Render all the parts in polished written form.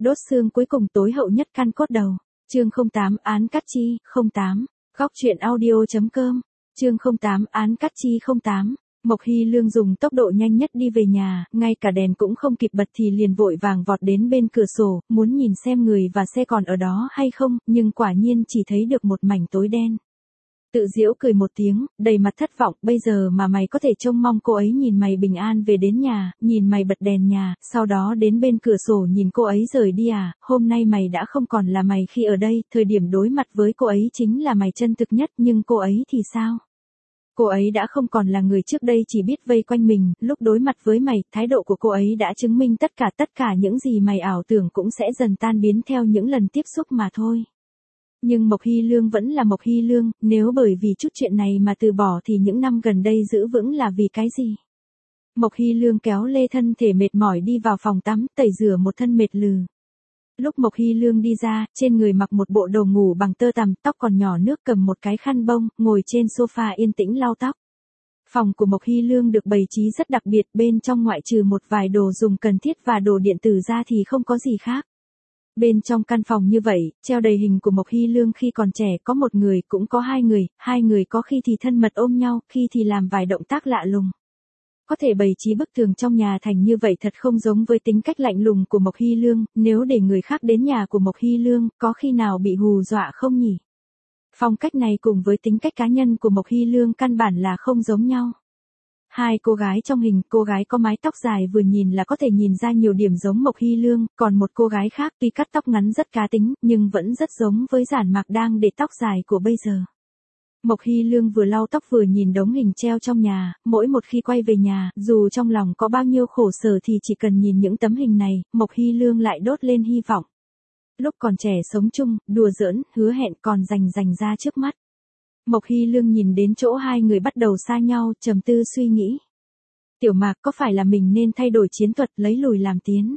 Đốt xương cuối cùng tối hậu nhất căn cốt đầu. Chương 08 án cắt chi, 08. Góc truyện audio.com. Chương 08 án cắt chi 08. Mộc Hy Lương dùng tốc độ nhanh nhất đi về nhà, ngay cả đèn cũng không kịp bật thì liền vội vàng vọt đến bên cửa sổ, muốn nhìn xem người và xe còn ở đó hay không, nhưng quả nhiên chỉ thấy được một mảnh tối đen. Tự giễu cười một tiếng, đầy mặt thất vọng, bây giờ mà mày có thể trông mong cô ấy nhìn mày bình an về đến nhà, nhìn mày bật đèn nhà, sau đó đến bên cửa sổ nhìn cô ấy rời đi à, hôm nay mày đã không còn là mày khi ở đây, thời điểm đối mặt với cô ấy chính là mày chân thực nhất, nhưng cô ấy thì sao? Cô ấy đã không còn là người trước đây chỉ biết vây quanh mình, lúc đối mặt với mày, thái độ của cô ấy đã chứng minh tất cả những gì mày ảo tưởng cũng sẽ dần tan biến theo những lần tiếp xúc mà thôi. Nhưng Mộc Hy Lương vẫn là Mộc Hy Lương, nếu bởi vì chút chuyện này mà từ bỏ thì những năm gần đây giữ vững là vì cái gì? Mộc Hy Lương kéo lê thân thể mệt mỏi đi vào phòng tắm, tẩy rửa một thân mệt lừ. Lúc Mộc Hy Lương đi ra, trên người mặc một bộ đồ ngủ bằng tơ tằm, tóc còn nhỏ nước, cầm một cái khăn bông, ngồi trên sofa yên tĩnh lau tóc. Phòng của Mộc Hy Lương được bày trí rất đặc biệt, bên trong ngoại trừ một vài đồ dùng cần thiết và đồ điện tử ra thì không có gì khác. Bên trong căn phòng như vậy, treo đầy hình của Mộc Hy Lương khi còn trẻ, có một người cũng có hai người có khi thì thân mật ôm nhau, khi thì làm vài động tác lạ lùng. Có thể bày trí bức tường trong nhà thành như vậy thật không giống với tính cách lạnh lùng của Mộc Hy Lương, nếu để người khác đến nhà của Mộc Hy Lương, có khi nào bị hù dọa không nhỉ? Phong cách này cùng với tính cách cá nhân của Mộc Hy Lương căn bản là không giống nhau. Hai cô gái trong hình, cô gái có mái tóc dài vừa nhìn là có thể nhìn ra nhiều điểm giống Mộc Hy Lương, còn một cô gái khác tuy cắt tóc ngắn rất cá tính, nhưng vẫn rất giống với Giản Mạc đang để tóc dài của bây giờ. Mộc Hy Lương vừa lau tóc vừa nhìn đống hình treo trong nhà, mỗi một khi quay về nhà, dù trong lòng có bao nhiêu khổ sở thì chỉ cần nhìn những tấm hình này, Mộc Hy Lương lại đốt lên hy vọng. Lúc còn trẻ sống chung, đùa giỡn, hứa hẹn còn dành ra trước mắt. Mộc Hy Lương nhìn đến chỗ hai người bắt đầu xa nhau, trầm tư suy nghĩ. Tiểu Mạc, có phải là mình nên thay đổi chiến thuật, lấy lùi làm tiến?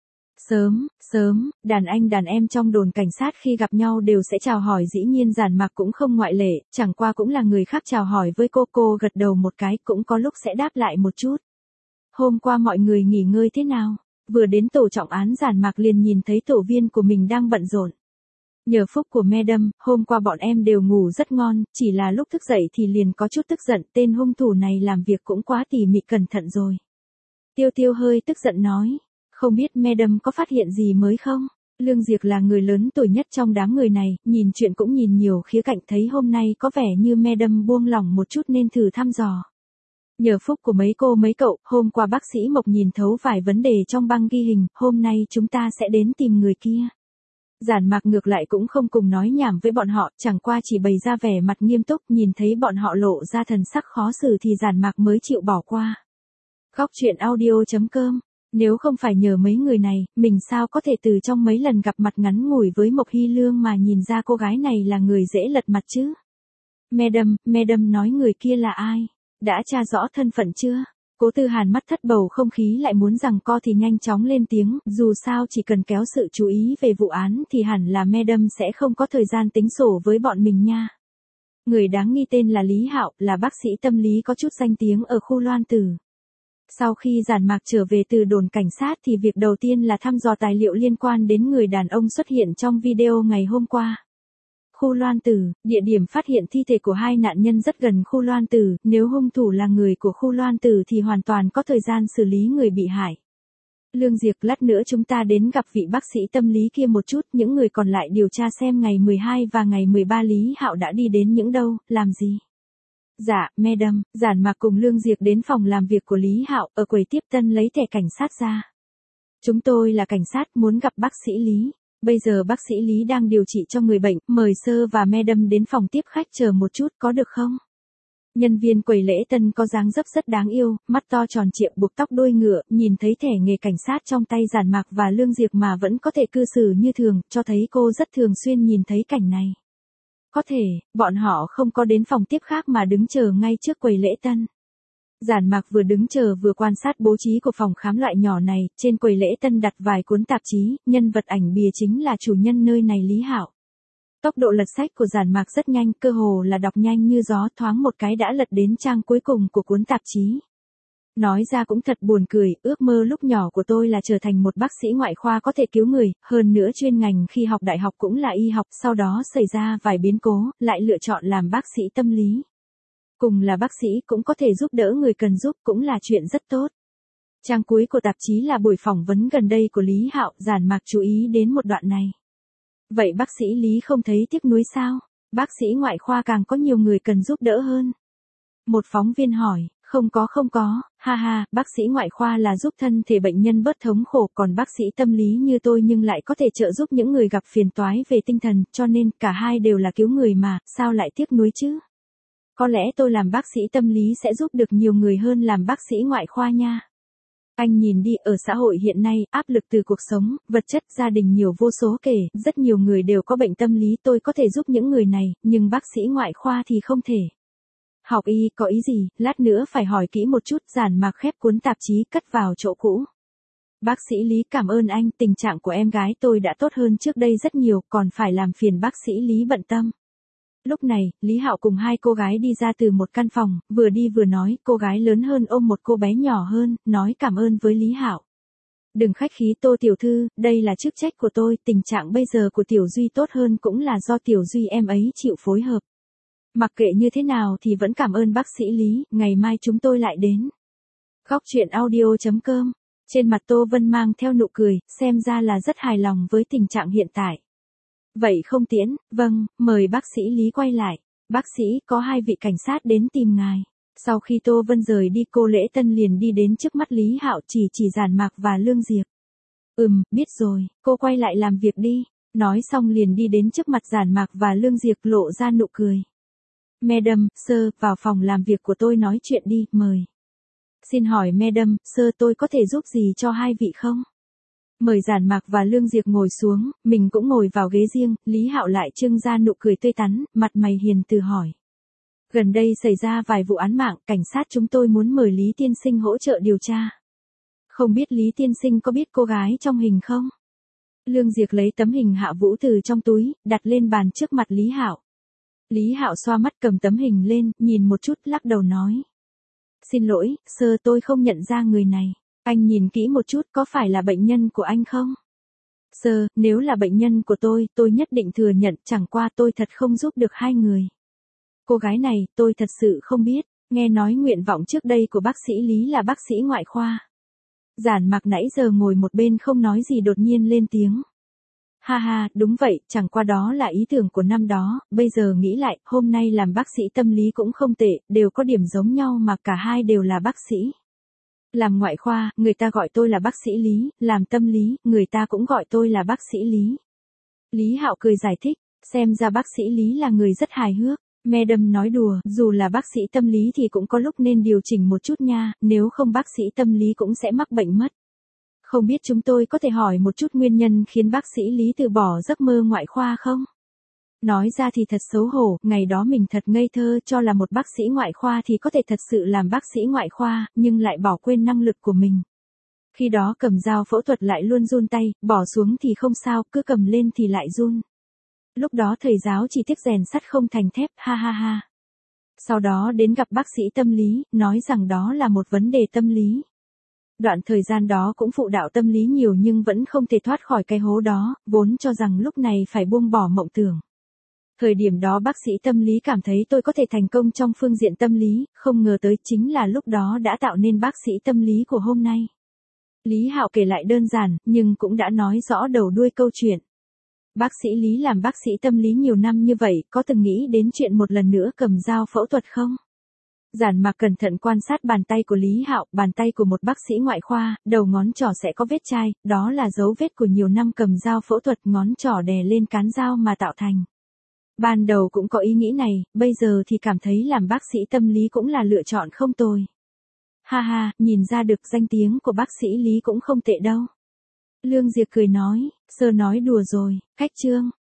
Sớm, đàn anh đàn em trong đồn cảnh sát khi gặp nhau đều sẽ chào hỏi, dĩ nhiên Giản Mạc cũng không ngoại lệ, chẳng qua cũng là người khác chào hỏi với cô gật đầu một cái, cũng có lúc sẽ đáp lại một chút. Hôm qua mọi người nghỉ ngơi thế nào? Vừa đến tổ trọng án Giản Mạc liền nhìn thấy tổ viên của mình đang bận rộn. Nhờ phúc của Madam, hôm qua bọn em đều ngủ rất ngon, chỉ là lúc thức dậy thì liền có chút tức giận, tên hung thủ này làm việc cũng quá tỉ mỉ cẩn thận rồi. Tiêu hơi tức giận nói, không biết Madam có phát hiện gì mới không? Lương Diệp là người lớn tuổi nhất trong đám người này, nhìn chuyện cũng nhìn nhiều khía cạnh, thấy hôm nay có vẻ như Madam buông lỏng một chút nên thử thăm dò. Nhờ phúc của mấy cô mấy cậu, hôm qua bác sĩ Mộc nhìn thấu vài vấn đề trong băng ghi hình, hôm nay chúng ta sẽ đến tìm người kia. Giản Mạc ngược lại cũng không cùng nói nhảm với bọn họ, chẳng qua chỉ bày ra vẻ mặt nghiêm túc, nhìn thấy bọn họ lộ ra thần sắc khó xử thì Giản Mạc mới chịu bỏ qua. Góc truyện audio.com. Nếu không phải nhờ mấy người này, mình sao có thể từ trong mấy lần gặp mặt ngắn ngủi với Mộc Hy Lương mà nhìn ra cô gái này là người dễ lật mặt chứ? Madam nói người kia là ai? Đã tra rõ thân phận chưa? Cố Tư Hàn mắt thất bầu không khí lại muốn giằng co thì nhanh chóng lên tiếng, dù sao chỉ cần kéo sự chú ý về vụ án thì hẳn là Madam sẽ không có thời gian tính sổ với bọn mình nha. Người đáng nghi tên là Lý Hạo, là bác sĩ tâm lý có chút danh tiếng ở khu Loan Tử. Sau khi Giản Mạc trở về từ đồn cảnh sát thì việc đầu tiên là thăm dò tài liệu liên quan đến người đàn ông xuất hiện trong video ngày hôm qua. Khu Loan Tử, địa điểm phát hiện thi thể của hai nạn nhân rất gần khu Loan Tử, nếu hung thủ là người của khu Loan Tử thì hoàn toàn có thời gian xử lý người bị hại. Lương Diệp, lát nữa chúng ta đến gặp vị bác sĩ tâm lý kia một chút, những người còn lại điều tra xem ngày 12 và ngày 13 Lý Hạo đã đi đến những đâu, làm gì. Dạ, Madam. Giản Mạc cùng Lương Diệp đến phòng làm việc của Lý Hạo, ở quầy tiếp tân lấy thẻ cảnh sát ra. Chúng tôi là cảnh sát, muốn gặp bác sĩ Lý. Bây giờ bác sĩ Lý đang điều trị cho người bệnh, mời Sơ và Madam đến phòng tiếp khách chờ một chút, có được không? Nhân viên quầy lễ tân có dáng dấp rất đáng yêu, mắt to tròn trịa buộc tóc đuôi ngựa, nhìn thấy thẻ nghề cảnh sát trong tay Giản Mạc và Lương Diệp mà vẫn có thể cư xử như thường, cho thấy cô rất thường xuyên nhìn thấy cảnh này. Có thể, bọn họ không có đến phòng tiếp khác mà đứng chờ ngay trước quầy lễ tân. Giản Mạc vừa đứng chờ vừa quan sát bố trí của phòng khám loại nhỏ này, trên quầy lễ tân đặt vài cuốn tạp chí, nhân vật ảnh bìa chính là chủ nhân nơi này Lý Hạo. Tốc độ lật sách của Giản Mạc rất nhanh, cơ hồ là đọc nhanh như gió, thoáng một cái đã lật đến trang cuối cùng của cuốn tạp chí. Nói ra cũng thật buồn cười, ước mơ lúc nhỏ của tôi là trở thành một bác sĩ ngoại khoa có thể cứu người, hơn nữa chuyên ngành khi học đại học cũng là y học, sau đó xảy ra vài biến cố, lại lựa chọn làm bác sĩ tâm lý. Cùng là bác sĩ cũng có thể giúp đỡ người cần giúp cũng là chuyện rất tốt. Trang cuối của tạp chí là buổi phỏng vấn gần đây của Lý Hạo, Giản Mạc chú ý đến một đoạn này. Vậy bác sĩ Lý không thấy tiếc nuối sao? Bác sĩ ngoại khoa càng có nhiều người cần giúp đỡ hơn. Một phóng viên hỏi, không có, ha ha, bác sĩ ngoại khoa là giúp thân thể bệnh nhân bớt thống khổ, còn bác sĩ tâm lý như tôi nhưng lại có thể trợ giúp những người gặp phiền toái về tinh thần, cho nên cả hai đều là cứu người mà, sao lại tiếc nuối chứ? Có lẽ tôi làm bác sĩ tâm lý sẽ giúp được nhiều người hơn làm bác sĩ ngoại khoa nha. Anh nhìn đi, ở xã hội hiện nay, áp lực từ cuộc sống, vật chất, gia đình nhiều vô số kể, rất nhiều người đều có bệnh tâm lý, tôi có thể giúp những người này, nhưng bác sĩ ngoại khoa thì không thể. Học y có ý gì, lát nữa phải hỏi kỹ một chút. Giản Mạc khép cuốn tạp chí cất vào chỗ cũ. Bác sĩ Lý cảm ơn anh, tình trạng của em gái tôi đã tốt hơn trước đây rất nhiều, còn phải làm phiền bác sĩ Lý bận tâm. Lúc này, Lý Hạo cùng hai cô gái đi ra từ một căn phòng, vừa đi vừa nói, cô gái lớn hơn ôm một cô bé nhỏ hơn, nói cảm ơn với Lý Hạo. Đừng khách khí Tô tiểu thư, đây là chức trách của tôi, tình trạng bây giờ của Tiểu Duy tốt hơn cũng là do Tiểu Duy em ấy chịu phối hợp. Mặc kệ như thế nào thì vẫn cảm ơn bác sĩ Lý, ngày mai chúng tôi lại đến. Góc truyện audio.com. Trên mặt Tô Vân mang theo nụ cười, xem ra là rất hài lòng với tình trạng hiện tại. Vậy không tiễn, vâng, mời bác sĩ Lý quay lại. Bác sĩ, có hai vị cảnh sát đến tìm ngài. Sau khi Tô Vân rời đi, cô Lễ Tân liền đi đến trước mắt Lý Hạo, chỉ Giản Mạc và Lương Diệp. Biết rồi, cô quay lại làm việc đi. Nói xong liền đi đến trước mặt Giản Mạc và Lương Diệp, lộ ra nụ cười. Madam, sir, vào phòng làm việc của tôi nói chuyện đi, mời. Xin hỏi Madam, sir, tôi có thể giúp gì cho hai vị không? Mời Giản Mạc và Lương Diệp ngồi xuống, mình cũng ngồi vào ghế riêng, Lý Hạo lại trưng ra nụ cười tươi tắn, mặt mày hiền từ hỏi. Gần đây xảy ra vài vụ án mạng, cảnh sát chúng tôi muốn mời Lý tiên sinh hỗ trợ điều tra. Không biết Lý tiên sinh có biết cô gái trong hình không? Lương Diệp lấy tấm hình Hạ Vũ từ trong túi, đặt lên bàn trước mặt Lý Hạo. Lý Hạo xoa mắt cầm tấm hình lên, nhìn một chút, lắc đầu nói. Xin lỗi, sir, tôi không nhận ra người này. Anh nhìn kỹ một chút, có phải là bệnh nhân của anh không? Sir, nếu là bệnh nhân của tôi nhất định thừa nhận, chẳng qua tôi thật không giúp được hai người. Cô gái này, tôi thật sự không biết, nghe nói nguyện vọng trước đây của bác sĩ Lý là bác sĩ ngoại khoa. Giản Mạc nãy giờ ngồi một bên không nói gì đột nhiên lên tiếng. Ha ha, đúng vậy, chẳng qua đó là ý tưởng của năm đó, bây giờ nghĩ lại, hôm nay làm bác sĩ tâm lý cũng không tệ, đều có điểm giống nhau mà cả hai đều là bác sĩ. Làm ngoại khoa, người ta gọi tôi là bác sĩ Lý, làm tâm lý, người ta cũng gọi tôi là bác sĩ Lý. Lý Hạo cười giải thích, xem ra bác sĩ Lý là người rất hài hước. Madam nói đùa, dù là bác sĩ tâm lý thì cũng có lúc nên điều chỉnh một chút nha, nếu không bác sĩ tâm lý cũng sẽ mắc bệnh mất. Không biết chúng tôi có thể hỏi một chút nguyên nhân khiến bác sĩ Lý từ bỏ giấc mơ ngoại khoa không? Nói ra thì thật xấu hổ, ngày đó mình thật ngây thơ cho là một bác sĩ ngoại khoa thì có thể thật sự làm bác sĩ ngoại khoa, nhưng lại bỏ quên năng lực của mình. Khi đó cầm dao phẫu thuật lại luôn run tay, bỏ xuống thì không sao, cứ cầm lên thì lại run. Lúc đó thầy giáo chỉ tiếc rèn sắt không thành thép, ha ha ha. Sau đó đến gặp bác sĩ tâm lý, nói rằng đó là một vấn đề tâm lý. Đoạn thời gian đó cũng phụ đạo tâm lý nhiều nhưng vẫn không thể thoát khỏi cái hố đó, vốn cho rằng lúc này phải buông bỏ mộng tưởng. Thời điểm đó bác sĩ tâm lý cảm thấy tôi có thể thành công trong phương diện tâm lý, không ngờ tới chính là lúc đó đã tạo nên bác sĩ tâm lý của hôm nay. Lý Hạo kể lại đơn giản, nhưng cũng đã nói rõ đầu đuôi câu chuyện. Bác sĩ Lý làm bác sĩ tâm lý nhiều năm như vậy, có từng nghĩ đến chuyện một lần nữa cầm dao phẫu thuật không? Giản Mạc cẩn thận quan sát bàn tay của Lý Hạo, bàn tay của một bác sĩ ngoại khoa, đầu ngón trỏ sẽ có vết chai, đó là dấu vết của nhiều năm cầm dao phẫu thuật, ngón trỏ đè lên cán dao mà tạo thành. Ban đầu cũng có ý nghĩ này, bây giờ thì cảm thấy làm bác sĩ tâm lý cũng là lựa chọn không tồi. Ha ha, nhìn ra được danh tiếng của bác sĩ Lý cũng không tệ đâu. Lương Diệp cười nói, sơ nói đùa rồi, cách chương.